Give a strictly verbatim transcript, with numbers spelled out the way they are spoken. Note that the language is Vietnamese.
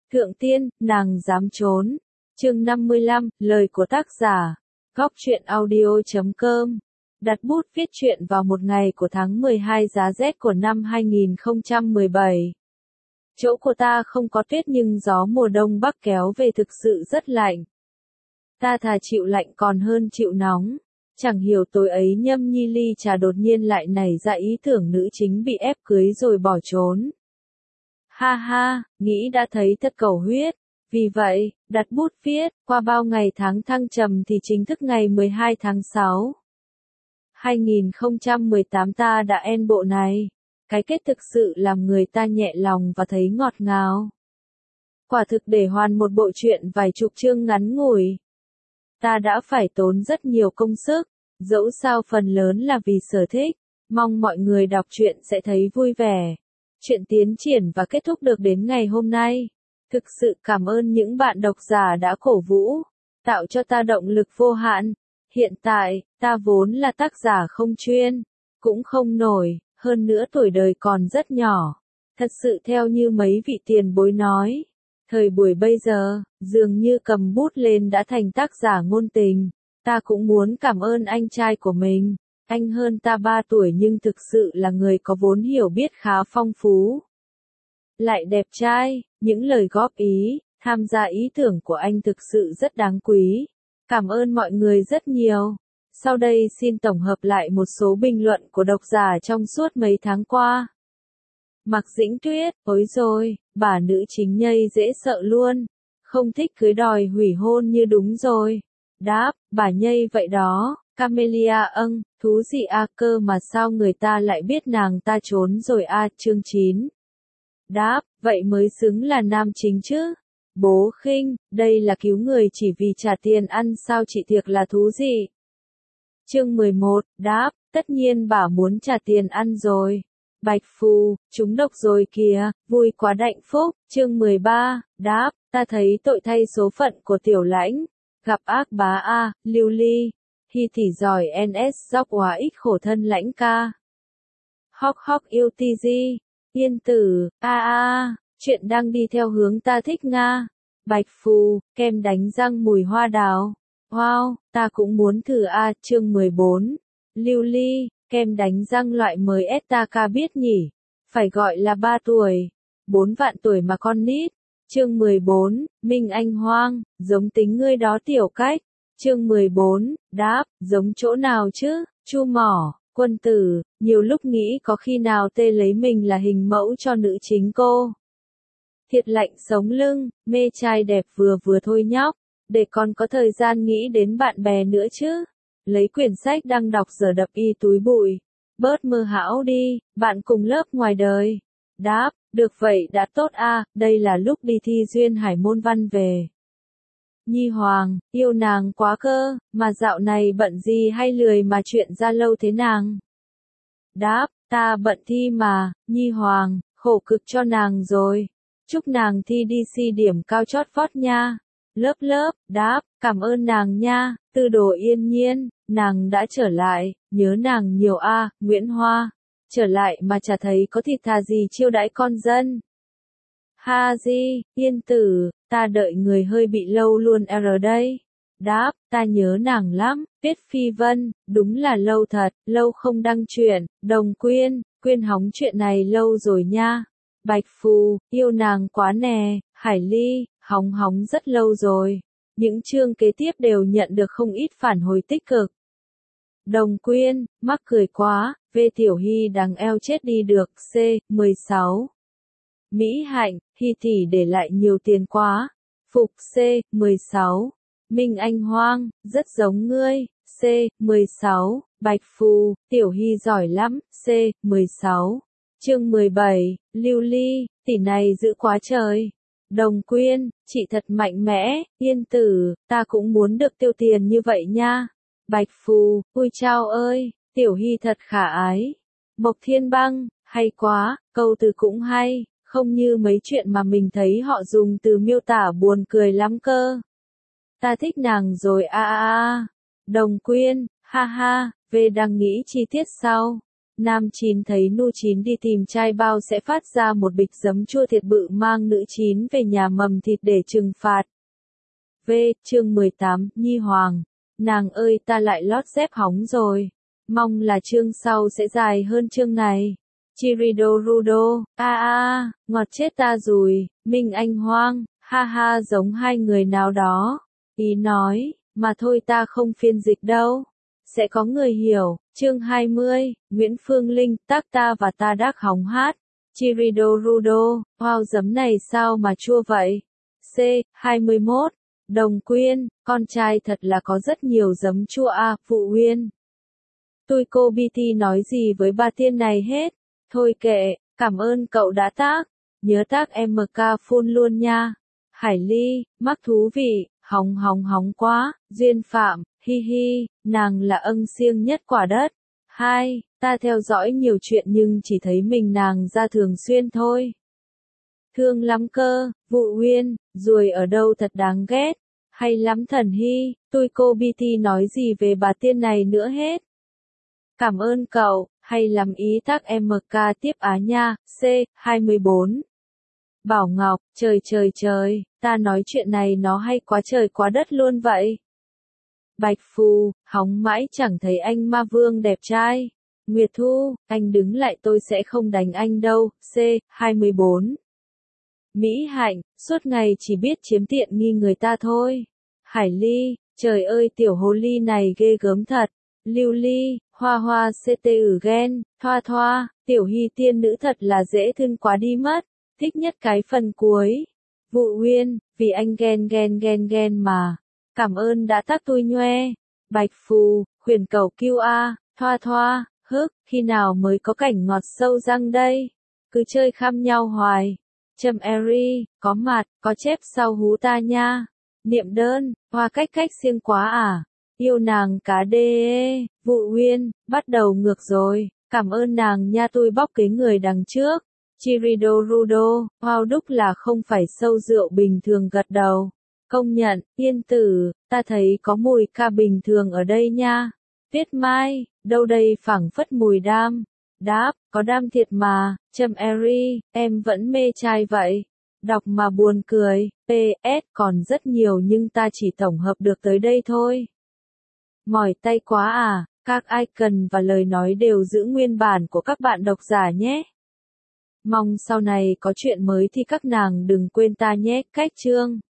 Thượng tiên, nàng dám trốn. Chương năm mươi lăm, lời của tác giả. Góc truyện audio chấm com. Đặt bút viết truyện vào một ngày của tháng mười hai giá rét của năm hai nghìn không trăm mười bảy. Chỗ của ta không có tuyết nhưng gió mùa đông bắc kéo về thực sự rất lạnh. Ta thà chịu lạnh còn hơn chịu nóng. Chẳng hiểu tối ấy Nhâm Nhi ly trà đột nhiên lại nảy ra ý tưởng nữ chính bị ép cưới rồi bỏ trốn. Ha ha, nghĩ đã thấy thật cầu huyết. Vì vậy, đặt bút viết, qua bao ngày tháng thăng trầm thì chính thức ngày mười hai tháng sáu. hai nghìn không trăm mười tám ta đã end bộ này. Cái kết thực sự làm người ta nhẹ lòng và thấy ngọt ngào. Quả thực để hoàn một bộ truyện vài chục chương ngắn ngủi. Ta đã phải tốn rất nhiều công sức, dẫu sao phần lớn là vì sở thích, mong mọi người đọc truyện sẽ thấy vui vẻ. Chuyện tiến triển và kết thúc được đến ngày hôm nay. Thực sự cảm ơn những bạn độc giả đã cổ vũ, tạo cho ta động lực vô hạn. Hiện tại, ta vốn là tác giả không chuyên, cũng không nổi, hơn nữa tuổi đời còn rất nhỏ. Thật sự theo như mấy vị tiền bối nói, thời buổi bây giờ, dường như cầm bút lên đã thành tác giả ngôn tình. Ta cũng muốn cảm ơn anh trai của mình. Anh hơn ta ba tuổi nhưng thực sự là người có vốn hiểu biết khá phong phú. Lại đẹp trai, những lời góp ý, tham gia ý tưởng của anh thực sự rất đáng quý. Cảm ơn mọi người rất nhiều. Sau đây xin tổng hợp lại một số bình luận của độc giả trong suốt mấy tháng qua. Mạc Dĩnh Tuyết, ối rồi, bà nữ chính nhây dễ sợ luôn. Không thích cưới đòi hủy hôn như đúng rồi. Đáp, bà nhây vậy đó. Camellia âng, thú gì a cơ mà sao người ta lại biết nàng ta trốn rồi a chương chín. Đáp, vậy mới xứng là nam chính chứ. Bố khinh, đây là cứu người chỉ vì trả tiền ăn sao chị thiệt là thú gì. Chương mười một, đáp, tất nhiên bà muốn trả tiền ăn rồi. Bạch Phù, chúng độc rồi kìa, vui quá đạnh phúc. Chương mười ba, đáp, ta thấy tội thay số phận của tiểu lãnh. Gặp ác bá a, lưu ly. Hi thì giỏi en ét dốc quá ít khổ thân lãnh ca. Hóc hóc yêu ti di. Yên tử, a a, chuyện đang đi theo hướng ta thích Nga. Bạch Phù, kem đánh răng mùi hoa đào. Wow, ta cũng muốn thử a, chương mười bốn. Lưu ly, kem đánh răng loại mới ét ta ca biết nhỉ. Phải gọi là ba tuổi. Bốn vạn tuổi mà con nít. Chương mười bốn, Minh Anh Hoang, giống tính ngươi đó tiểu cách. Chương mười bốn, đáp, giống chỗ nào chứ, Chu Mỏ, Quân Tử, nhiều lúc nghĩ có khi nào tê lấy mình là hình mẫu cho nữ chính cô. Thiệt lạnh sống lưng, mê trai đẹp vừa vừa thôi nhóc, để con có thời gian nghĩ đến bạn bè nữa chứ. Lấy quyển sách đang đọc giờ đập y túi bụi. Bớt mơ hão đi, bạn cùng lớp ngoài đời. Đáp, được vậy đã tốt a, đây là lúc đi thi duyên hải môn văn về. Nhi Hoàng, yêu nàng quá cơ, mà dạo này bận gì hay lười mà chuyện ra lâu thế nàng? Đáp, ta bận thi mà, Nhi Hoàng, khổ cực cho nàng rồi. Chúc nàng thi đi si điểm cao chót vót nha. Lớp lớp, đáp, cảm ơn nàng nha. Tư Đồ Yên Nhiên, nàng đã trở lại, nhớ nàng nhiều a, Nguyễn Hoa. Trở lại mà chả thấy có thịt thà gì chiêu đãi con dân. Ha di, Yên tử, ta đợi người hơi bị lâu luôn ở đây. Đáp, ta nhớ nàng lắm, viết Phi Vân, đúng là lâu thật, lâu không đăng truyện. Đồng Quyên, Quyên hóng chuyện này lâu rồi nha. Bạch Phù, yêu nàng quá nè. Hải Ly, hóng hóng rất lâu rồi. Những chương kế tiếp đều nhận được không ít phản hồi tích cực. Đồng Quyên, mắc cười quá, về Tiểu Hy đáng eo chết đi được. C, mười sáu. Mỹ Hạnh, Hi tỷ để lại nhiều tiền quá. Phục. C, mười sáu. Minh Anh Hoang, rất giống ngươi. C, mười sáu. Bạch Phù, Tiểu Hy giỏi lắm. C, mười sáu. Chương mười bảy, Lưu Ly, tỷ này dữ quá trời. Đồng Quyên, chị thật mạnh mẽ. Yên tử, ta cũng muốn được tiêu tiền như vậy nha. Bạch Phù, ui chao ơi, Tiểu Hy thật khả ái. Mộc Thiên Băng, hay quá, câu từ cũng hay. Không như mấy chuyện mà mình thấy họ dùng từ miêu tả buồn cười lắm cơ. Ta thích nàng rồi a a a. Đồng Quyên, ha ha, về đang nghĩ chi tiết sau. Nam chín thấy nu chín đi tìm trai bao sẽ phát ra một bịch giấm chua thiệt bự mang nữ chín về nhà mầm thịt để trừng phạt. V. Chương mười tám, Nhi Hoàng. Nàng ơi ta lại lót dép hóng rồi. Mong là chương sau sẽ dài hơn chương này. Chirido Rudo, a a, ngọt chết ta rồi, Minh Anh Hoang, ha ha giống hai người nào đó. Ý nói, mà thôi ta không phiên dịch đâu. Sẽ có người hiểu. Chương hai mươi, Nguyễn Phương Linh, tác ta và ta đắc hóng hát. Chirido Rudo, wow giấm này sao mà chua vậy? C. hai mươi mốt, Đồng Quyên, con trai thật là có rất nhiều giấm chua à, Phụ Uyên. Tôi cô bê tê nói gì với bà tiên này hết. Thôi kệ, cảm ơn cậu đã tác. Nhớ tác em ca phun luôn nha. Hải Ly, mắc thú vị, hóng hóng hóng quá. Duyên Phạm, hi hi, nàng là ân siêng nhất quả đất. Hai, ta theo dõi nhiều chuyện nhưng chỉ thấy mình nàng ra thường xuyên thôi. Thương lắm cơ, Vụ Uyên, ruồi ở đâu thật đáng ghét. Hay lắm Thần Hy, tôi cô bê tê nói gì về bà tiên này nữa hết. Cảm ơn cậu, hay lắm ý tác em ca tiếp á nha. C. hai mươi bốn, Bảo Ngọc, trời trời trời, ta nói chuyện này nó hay quá trời quá đất luôn vậy. Bạch Phù, hóng mãi chẳng thấy anh ma vương đẹp trai. Nguyệt Thu, anh đứng lại tôi sẽ không đánh anh đâu. C. hai mươi bốn, Mỹ Hạnh, suốt ngày chỉ biết chiếm tiện nghi người ta thôi. Hải Ly, trời ơi tiểu hồ ly này ghê gớm thật. Lưu Ly, Hoa Hoa xê tê ử ghen, Thoa Thoa, tiểu hy tiên nữ thật là dễ thương quá đi mất. Thích nhất cái phần cuối. Vụ Uyên, vì anh ghen ghen ghen ghen mà. Cảm ơn đã tác tôi nhoe. Bạch Phù, khuyển cầu kiu a, Thoa Thoa, hức, khi nào mới có cảnh ngọt sâu răng đây? Cứ chơi khăm nhau hoài. Trầm Eri, có mặt, có chép sau hú ta nha. Niệm đơn, hoa cách cách siêng quá à. Yêu nàng cá đê, Vụ Uyên, bắt đầu ngược rồi. Cảm ơn nàng nha tôi bóc cái người đằng trước. Chirido Rudo, wow đúc là không phải sâu rượu bình thường gật đầu. Công nhận, Yên Tử, ta thấy có mùi ca bình thường ở đây nha. Viết Mai, đâu đây phảng phất mùi đam. Đáp, có đam thiệt mà. Trầm Eri, em vẫn mê trai vậy. Đọc mà buồn cười. pê ét còn rất nhiều nhưng ta chỉ tổng hợp được tới đây thôi. Mỏi tay quá à, các icon và lời nói đều giữ nguyên bản của các bạn độc giả nhé. Mong sau này có chuyện mới thì các nàng đừng quên ta nhé. Cách chương